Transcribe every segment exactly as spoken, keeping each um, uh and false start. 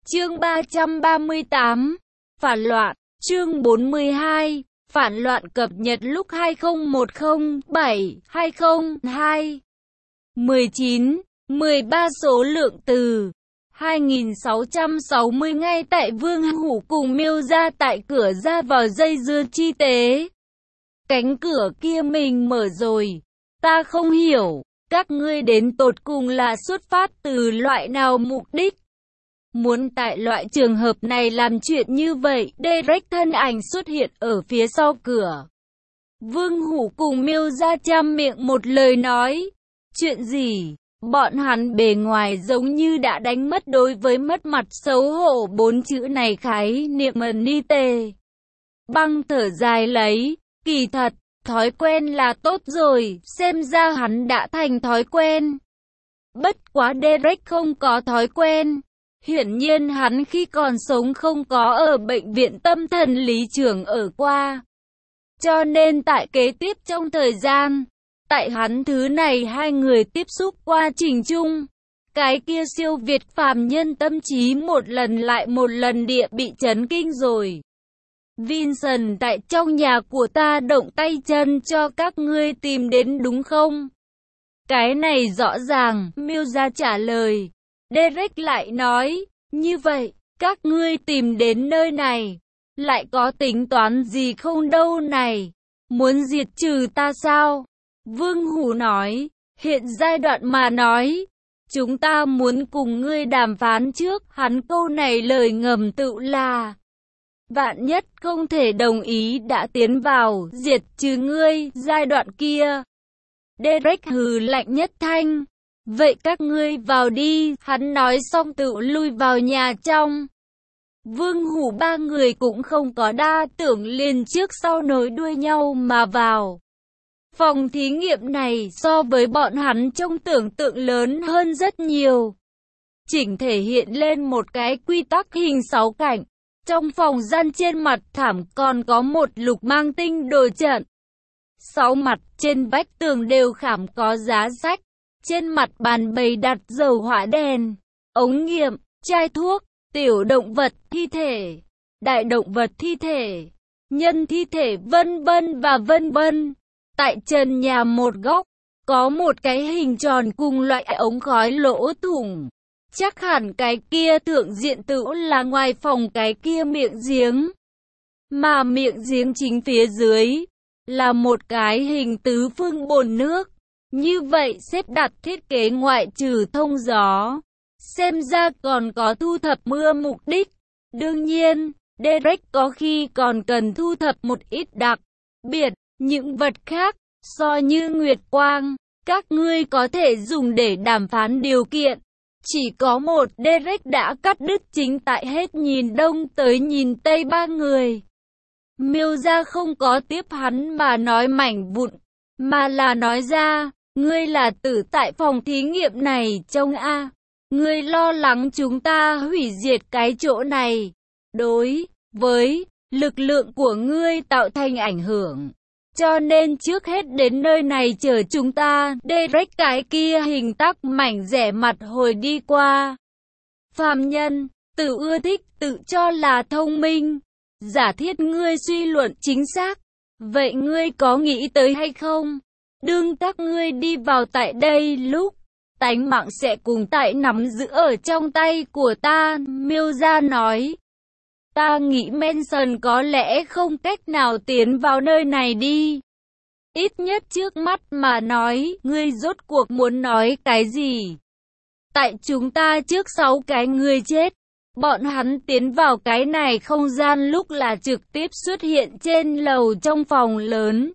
Chương ba trăm ba mươi tám. Phản loạn. Chương bốn mươi hai. Phản loạn cập nhật lúc hai không một không bảy hai không hai. mười chín, mười ba số lượng từ hai nghìn sáu trăm sáu mươi ngay tại Vương Hủ cùng Miêu gia tại cửa ra vào dây dưa chi tế. Cánh cửa kia mình mở rồi. Ta không hiểu, các ngươi đến tột cùng là xuất phát từ loại nào mục đích? Muốn tại loại trường hợp này làm chuyện như vậy, Derek thân ảnh xuất hiện ở phía sau cửa. Vương Hủ cùng Miêu gia chăm miệng một lời nói. Chuyện gì? Bọn hắn bề ngoài giống như đã đánh mất đối với mất mặt xấu hổ bốn chữ này khái niệm ẩn ni tề. Băng thở dài lấy, kỳ thật, thói quen là tốt rồi, xem ra hắn đã thành thói quen. Bất quá Derek không có thói quen. Hiển nhiên hắn khi còn sống không có ở bệnh viện tâm thần lý trưởng ở qua. Cho nên tại kế tiếp trong thời gian, tại hắn thứ này hai người tiếp xúc qua trình chung, cái kia siêu việt phàm nhân tâm trí một lần lại một lần địa bị chấn kinh rồi. Vincent tại trong nhà của ta động tay chân cho các ngươi tìm đến đúng không? Cái này rõ ràng, Miêu gia trả lời. Derek lại nói, như vậy, các ngươi tìm đến nơi này, lại có tính toán gì không đâu này? Muốn diệt trừ ta sao? Vương Hủ nói, hiện giai đoạn mà nói, chúng ta muốn cùng ngươi đàm phán trước, hắn câu này lời ngầm tự là, vạn nhất không thể đồng ý đã tiến vào, diệt trừ ngươi, giai đoạn kia. Derek hừ lạnh nhất thanh. Vậy các ngươi vào đi, hắn nói xong tự lui vào nhà trong. Vương Hủ ba người cũng không có đa tưởng liền trước sau nối đuôi nhau mà vào. Phòng thí nghiệm này so với bọn hắn trong tưởng tượng lớn hơn rất nhiều. Chỉnh thể hiện lên một cái quy tắc hình sáu cảnh. Trong phòng gian trên mặt thảm còn có một lục mang tinh đồ trận. Sáu mặt trên vách tường đều khảm có giá sách. Trên mặt bàn bày đặt dầu hỏa đèn, ống nghiệm, chai thuốc, tiểu động vật thi thể, đại động vật thi thể, nhân thi thể vân vân và vân vân. Tại trần nhà một góc, có một cái hình tròn cùng loại ống khói lỗ thủng. Chắc hẳn cái kia thượng diện tự là ngoài phòng cái kia miệng giếng. Mà miệng giếng chính phía dưới là một cái hình tứ phương bồn nước. Như vậy xếp đặt thiết kế ngoại trừ thông gió, xem ra còn có thu thập mưa mục đích. Đương nhiên, Derek có khi còn cần thu thập một ít đặc biệt, những vật khác, so như nguyệt quang, các ngươi có thể dùng để đàm phán điều kiện. Chỉ có một Derek đã cắt đứt chính tại hết nhìn đông tới nhìn tây ba người. Miêu gia không có tiếp hắn mà nói mảnh vụn, mà là nói ra, ngươi là tử tại phòng thí nghiệm này trông a, ngươi lo lắng chúng ta hủy diệt cái chỗ này, đối với lực lượng của ngươi tạo thành ảnh hưởng. Cho nên trước hết đến nơi này chờ chúng ta, Derek cái kia hình tắc mảnh rẻ mặt hồi đi qua. Phàm nhân, tự ưa thích, tự cho là thông minh. Giả thiết ngươi suy luận chính xác. Vậy ngươi có nghĩ tới hay không? Đương các ngươi đi vào tại đây lúc, tánh mạng sẽ cùng tại nắm giữ ở trong tay của ta, Miêu gia nói. Ta nghĩ Manson có lẽ không cách nào tiến vào nơi này đi. Ít nhất trước mắt mà nói, ngươi rốt cuộc muốn nói cái gì? Tại chúng ta trước sáu cái người chết, bọn hắn tiến vào cái này không gian lúc là trực tiếp xuất hiện trên lầu trong phòng lớn.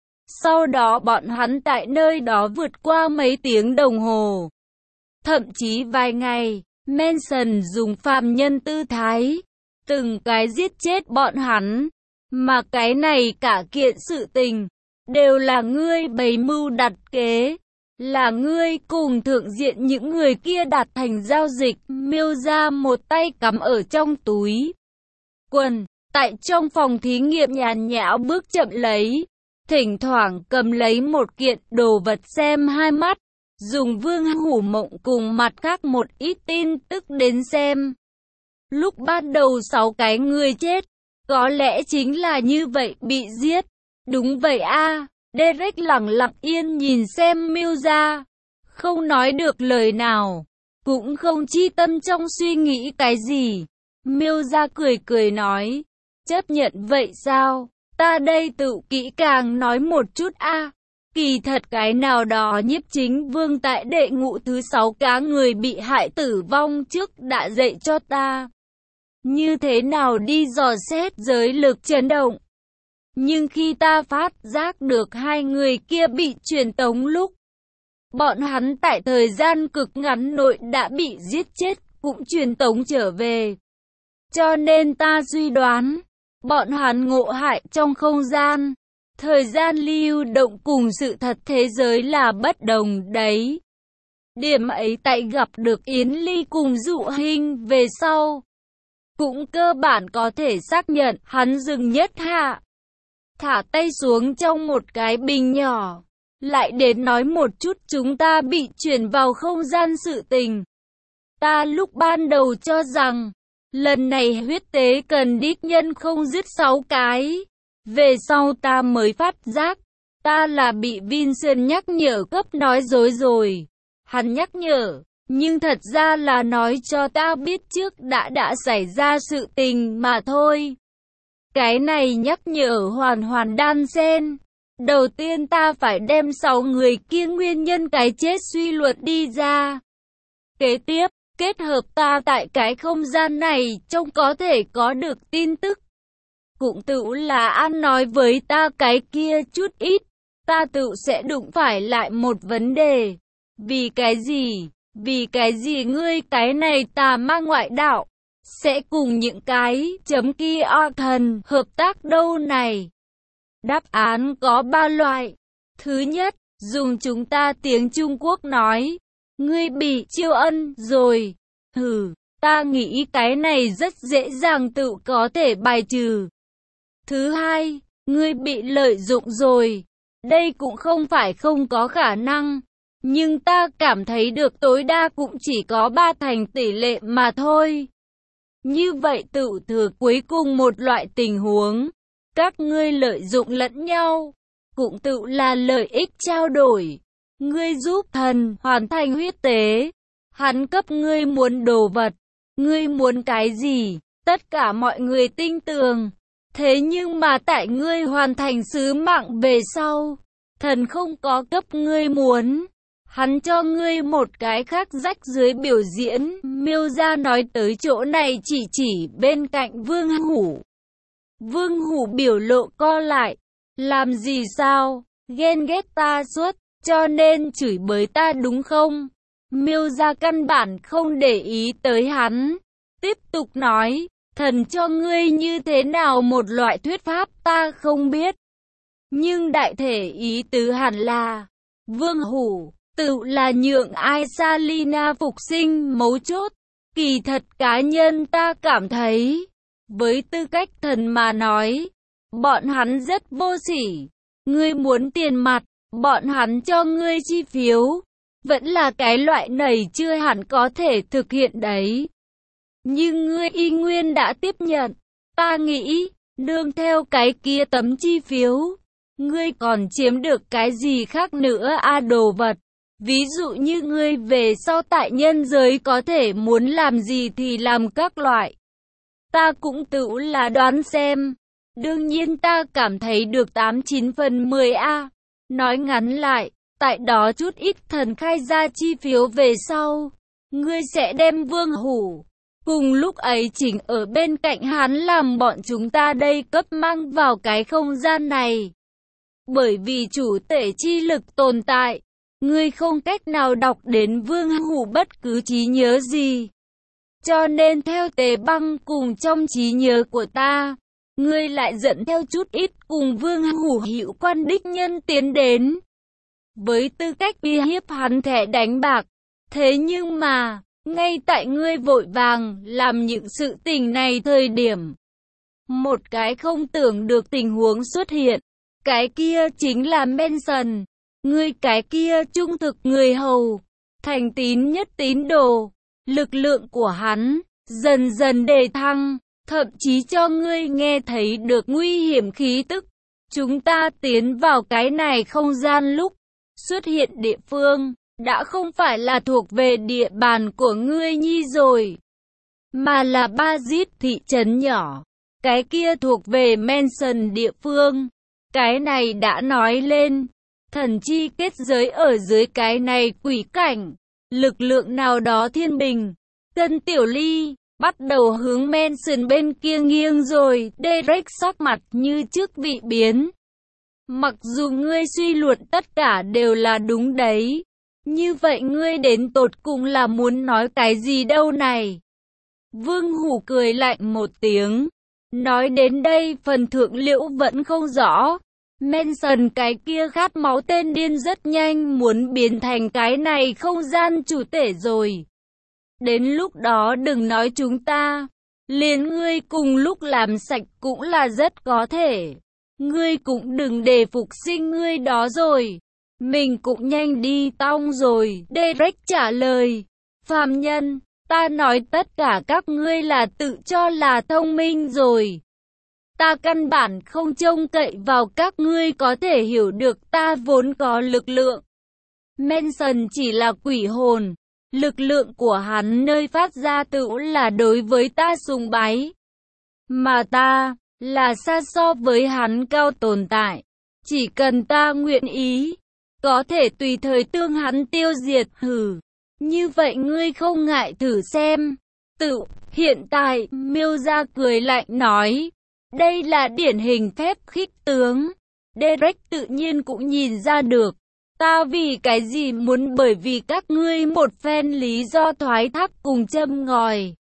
Sau đó bọn hắn tại nơi đó vượt qua mấy tiếng đồng hồ, thậm chí vài ngày. Manson dùng phàm nhân tư thái, từng cái giết chết bọn hắn. Mà cái này cả kiện sự tình, đều là ngươi bày mưu đặt kế, là ngươi cùng thượng diện những người kia đạt thành giao dịch. Miêu ra một tay cắm ở trong túi quần, tại trong phòng thí nghiệm nhàn nhã bước chậm lấy, thỉnh thoảng cầm lấy một kiện đồ vật xem hai mắt, dùng Vương Hủ Mộng cùng mặt khác một ít tin tức đến xem. Lúc ban đầu sáu cái người chết, có lẽ chính là như vậy bị giết. Đúng vậy a. À. Derek lặng lặng yên nhìn xem Mills, không nói được lời nào, cũng không chi tâm trong suy nghĩ cái gì. Mills cười cười nói, chấp nhận vậy sao? Ta đây tự kỹ càng nói một chút a. À. Kỳ thật cái nào đó Nhiếp Chính Vương tại đệ ngũ thứ sáu cá người bị hại tử vong trước đã dạy cho ta như thế nào đi dò xét giới lực chấn động. Nhưng khi ta phát giác được hai người kia bị truyền tống lúc, bọn hắn tại thời gian cực ngắn nội đã bị giết chết, cũng truyền tống trở về. Cho nên ta suy đoán, bọn hắn ngộ hại trong không gian. Thời gian lưu động cùng sự thật thế giới là bất đồng đấy. Điểm ấy tại gặp được Yến Ly cùng Dụ Hinh về sau, cũng cơ bản có thể xác nhận. Hắn dừng nhất hạ, thả tay xuống trong một cái bình nhỏ, lại đến nói một chút chúng ta bị chuyển vào không gian sự tình. Ta lúc ban đầu cho rằng, lần này huyết tế cần đích nhân không dứt sáu cái. Về sau ta mới phát giác, ta là bị Vincent nhắc nhở cấp nói dối rồi. Hắn nhắc nhở, nhưng thật ra là nói cho ta biết trước đã đã xảy ra sự tình mà thôi. Cái này nhắc nhở hoàn hoàn đan xen. Đầu tiên ta phải đem sáu người kia nguyên nhân cái chết suy luận đi ra. Kế tiếp, kết hợp ta tại cái không gian này trông có thể có được tin tức. Cũng tự là An nói với ta cái kia chút ít, ta tự sẽ đụng phải lại một vấn đề. Vì cái gì? Vì cái gì ngươi cái này tà ma ngoại đạo sẽ cùng những cái chấm kia thần hợp tác đâu này? Đáp án có ba loại. Thứ nhất, dùng chúng ta tiếng Trung Quốc nói, ngươi bị chiêu ân rồi. Hừ, ta nghĩ cái này rất dễ dàng tự có thể bài trừ. Thứ hai, ngươi bị lợi dụng rồi. Đây cũng không phải không có khả năng, nhưng ta cảm thấy được tối đa cũng chỉ có ba thành tỷ lệ mà thôi. Như vậy tự thừa cuối cùng một loại tình huống, các ngươi lợi dụng lẫn nhau, cũng tự là lợi ích trao đổi. Ngươi giúp thần hoàn thành huyết tế, hắn cấp ngươi muốn đồ vật, ngươi muốn cái gì, tất cả mọi người tin tưởng. Thế nhưng mà tại ngươi hoàn thành sứ mạng về sau, thần không có cấp ngươi muốn, hắn cho ngươi một cái khác rách dưới biểu diễn. Miêu gia nói tới chỗ này chỉ chỉ bên cạnh Vương Hủ. Vương Hủ biểu lộ co lại, làm gì sao, ghen ghét ta suốt, cho nên chửi bới ta đúng không? Miêu gia căn bản không để ý tới hắn, tiếp tục nói, thần cho ngươi như thế nào một loại thuyết pháp ta không biết. Nhưng đại thể ý tứ hẳn là, Vương Hủ, tự là nhượng ai Salina phục sinh mấu chốt. Kỳ thật cá nhân ta cảm thấy, với tư cách thần mà nói, bọn hắn rất vô sỉ. Ngươi muốn tiền mặt, bọn hắn cho ngươi chi phiếu, vẫn là cái loại này chưa hẳn có thể thực hiện đấy. Nhưng ngươi y nguyên đã tiếp nhận, ta nghĩ, nương theo cái kia tấm chi phiếu, ngươi còn chiếm được cái gì khác nữa a đồ vật. Ví dụ như ngươi về sau tại nhân giới có thể muốn làm gì thì làm các loại. Ta cũng tự là đoán xem. Đương nhiên ta cảm thấy được tám chín phần mười a. Nói ngắn lại, tại đó chút ít thần khai ra chi phiếu về sau, ngươi sẽ đem Vương Hủ cùng lúc ấy chỉnh ở bên cạnh hắn làm bọn chúng ta đây cấp mang vào cái không gian này. Bởi vì chủ tể chi lực tồn tại, ngươi không cách nào đọc đến Vương Hủ bất cứ trí nhớ gì. Cho nên theo Tề Băng cùng trong trí nhớ của ta, ngươi lại dẫn theo chút ít cùng Vương Hủ hữu quan đích nhân tiến đến. Với tư cách uy hiếp hắn thẻ đánh bạc. Thế nhưng mà, ngay tại ngươi vội vàng làm những sự tình này thời điểm, một cái không tưởng được tình huống xuất hiện. Cái kia chính là Manson. Ngươi cái kia trung thực người hầu, thành tín nhất tín đồ. Lực lượng của hắn, dần dần đề thăng, thậm chí cho ngươi nghe thấy được nguy hiểm khí tức. Chúng ta tiến vào cái này không gian lúc xuất hiện địa phương, đã không phải là thuộc về địa bàn của ngươi nhi rồi, mà là Ba Dít thị trấn nhỏ. Cái kia thuộc về Mansion địa phương. Cái này đã nói lên, thần chi kết giới ở dưới cái này quỷ cảnh, lực lượng nào đó thiên bình. Tân Tiểu Ly bắt đầu hướng Mansion bên kia nghiêng rồi. Derek sắc mặt như trước vị biến. Mặc dù ngươi suy luận tất cả đều là đúng đấy, như vậy ngươi đến tột cùng là muốn nói cái gì đâu này? Vương Hủ cười lạnh một tiếng. Nói đến đây phần thượng liễu vẫn không rõ. Manson cái kia khát máu tên điên rất nhanh muốn biến thành cái này không gian chủ thể rồi. Đến lúc đó đừng nói chúng ta, liền ngươi cùng lúc làm sạch cũng là rất có thể. Ngươi cũng đừng để phục sinh ngươi đó rồi. Mình cũng nhanh đi tong rồi. Derek trả lời. Phàm nhân, ta nói tất cả các ngươi là tự cho là thông minh rồi. Ta căn bản không trông cậy vào các ngươi có thể hiểu được ta vốn có lực lượng. Manson chỉ là quỷ hồn. Lực lượng của hắn nơi phát ra tự là đối với ta sùng bái. Mà ta là xa so với hắn cao tồn tại. Chỉ cần ta nguyện ý, có thể tùy thời tương hắn tiêu diệt. Hừ, như vậy ngươi không ngại thử xem. Tự, hiện tại, Miêu Gia cười lạnh nói. Đây là điển hình phép khích tướng. Derek tự nhiên cũng nhìn ra được. Ta vì cái gì muốn bởi vì các ngươi một phen lý do thoái thác cùng châm ngòi.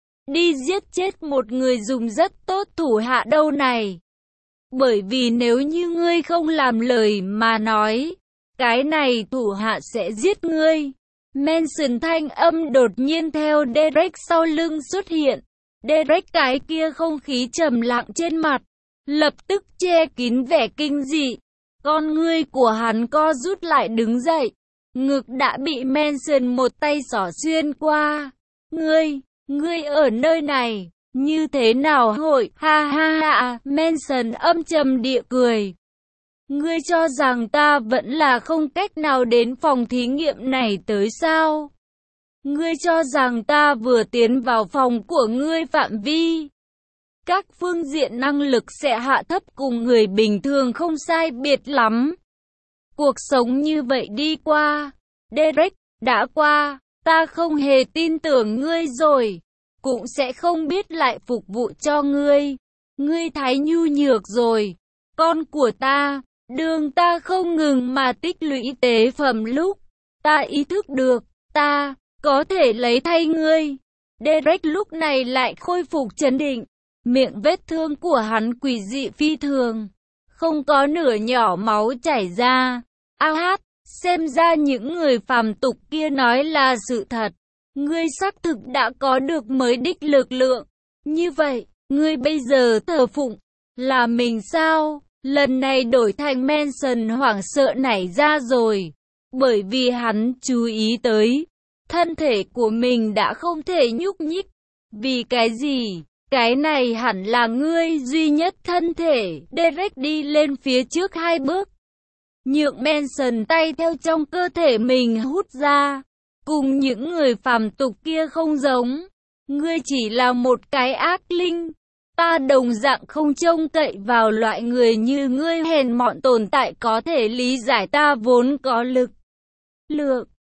Đi giết chết một người dùng rất tốt thủ hạ đâu này. Bởi vì nếu như ngươi không làm lời mà nói, cái này thủ hạ sẽ giết ngươi. Manson thanh âm đột nhiên theo Derek sau lưng xuất hiện. Derek cái kia không khí trầm lặng trên mặt, lập tức che kín vẻ kinh dị. Con ngươi của hắn co rút lại đứng dậy. Ngực đã bị Manson một tay xỏ xuyên qua. Ngươi, ngươi ở nơi này, như thế nào hội, ha ha ha, Manson âm trầm địa cười. Ngươi cho rằng ta vẫn là không cách nào đến phòng thí nghiệm này tới sao? Ngươi cho rằng ta vừa tiến vào phòng của ngươi phạm vi, các phương diện năng lực sẽ hạ thấp cùng người bình thường không sai biệt lắm. Cuộc sống như vậy đi qua, Derek, đã qua, ta không hề tin tưởng ngươi rồi, cũng sẽ không biết lại phục vụ cho ngươi. Ngươi thái nhu nhược rồi, con của ta, đường ta không ngừng mà tích lũy tế phẩm lúc ta ý thức được, ta có thể lấy thay ngươi. Derek lúc này lại khôi phục trấn định. Miệng vết thương của hắn quỷ dị phi thường, không có nửa nhỏ máu chảy ra. A hát, xem ra những người phàm tục kia nói là sự thật. Ngươi xác thực đã có được mới đích lực lượng. Như vậy, ngươi bây giờ thờ phụng là mình sao? Lần này đổi thành Manson hoảng sợ nảy ra rồi, bởi vì hắn chú ý tới thân thể của mình đã không thể nhúc nhích. Vì cái gì? Cái này hẳn là ngươi duy nhất thân thể. Derek đi lên phía trước hai bước, nhượng Manson tay theo trong cơ thể mình hút ra. Cùng những người phàm tục kia không giống. Ngươi chỉ là một cái ác linh. Ta đồng dạng không trông cậy vào loại người như ngươi hèn mọn tồn tại có thể lý giải ta vốn có lực lượng.